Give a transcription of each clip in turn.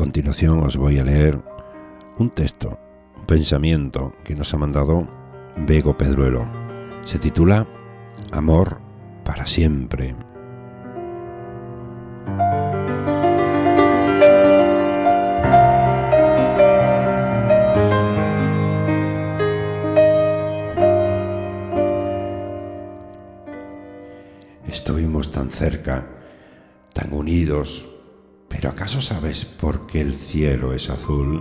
continuación os voy a leer un texto, un pensamiento que nos ha mandado Bego Pedruelo. Se titula Amor para siempre. Estuvimos tan cerca, tan unidos, pero ¿acaso sabes por qué el cielo es azul?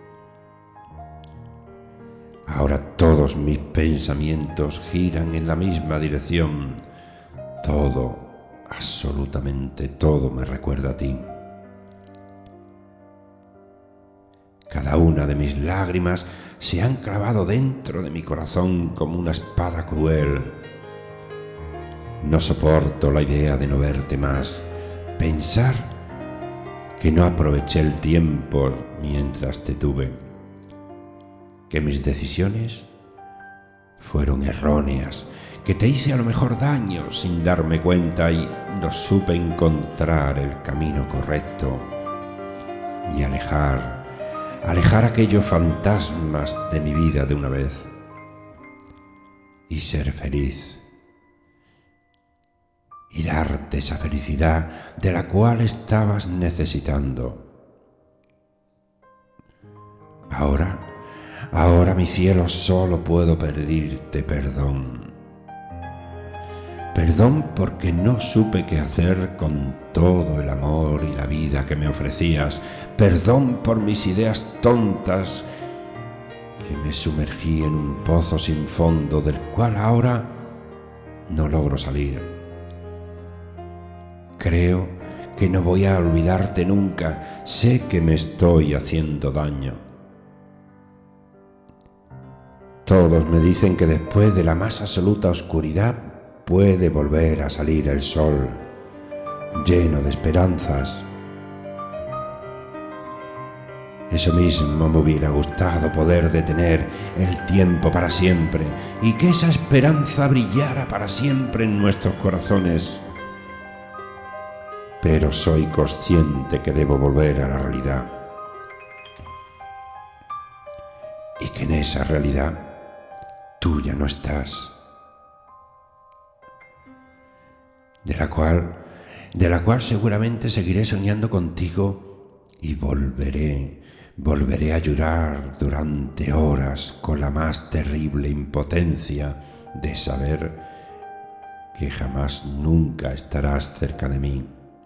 Ahora todos mis pensamientos giran en la misma dirección. Todo, absolutamente todo me recuerda a ti. Cada una de mis lágrimas se han clavado dentro de mi corazón como una espada cruel. No soporto la idea de no verte más, pensar que no aproveché el tiempo mientras te tuve, que mis decisiones fueron erróneas, que te hice a lo mejor daño sin darme cuenta y no supe encontrar el camino correcto y alejar aquellos fantasmas de mi vida de una vez y ser feliz. Y darte esa felicidad de la cual estabas necesitando. Ahora mi cielo, solo puedo pedirte perdón. Perdón porque no supe qué hacer con todo el amor y la vida que me ofrecías. Perdón por mis ideas tontas, que me sumergí en un pozo sin fondo del cual ahora no logro salir. Creo que no voy a olvidarte nunca, sé que me estoy haciendo daño. Todos me dicen que después de la más absoluta oscuridad puede volver a salir el sol, lleno de esperanzas. Eso mismo me hubiera gustado, poder detener el tiempo para siempre y que esa esperanza brillara para siempre en nuestros corazones. Pero soy consciente que debo volver a la realidad y que en esa realidad tú ya no estás, de la cual seguramente seguiré soñando contigo y volveré a llorar durante horas con la más terrible impotencia de saber que jamás nunca estarás cerca de mí.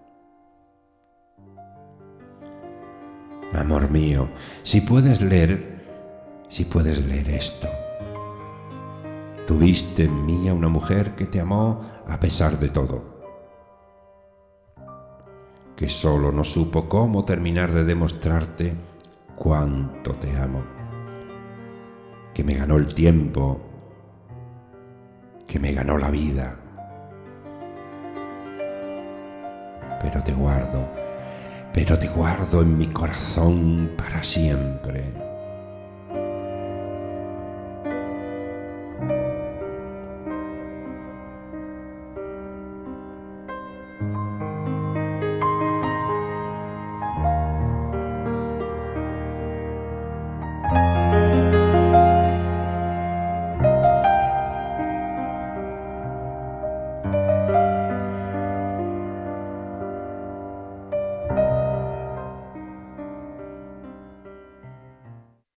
Amor mío, si puedes leer esto. Tuviste en mí a una mujer que te amó a pesar de todo, que solo no supo cómo terminar de demostrarte cuánto te amo, que me ganó el tiempo, que me ganó la vida, pero te guardo en mi corazón para siempre.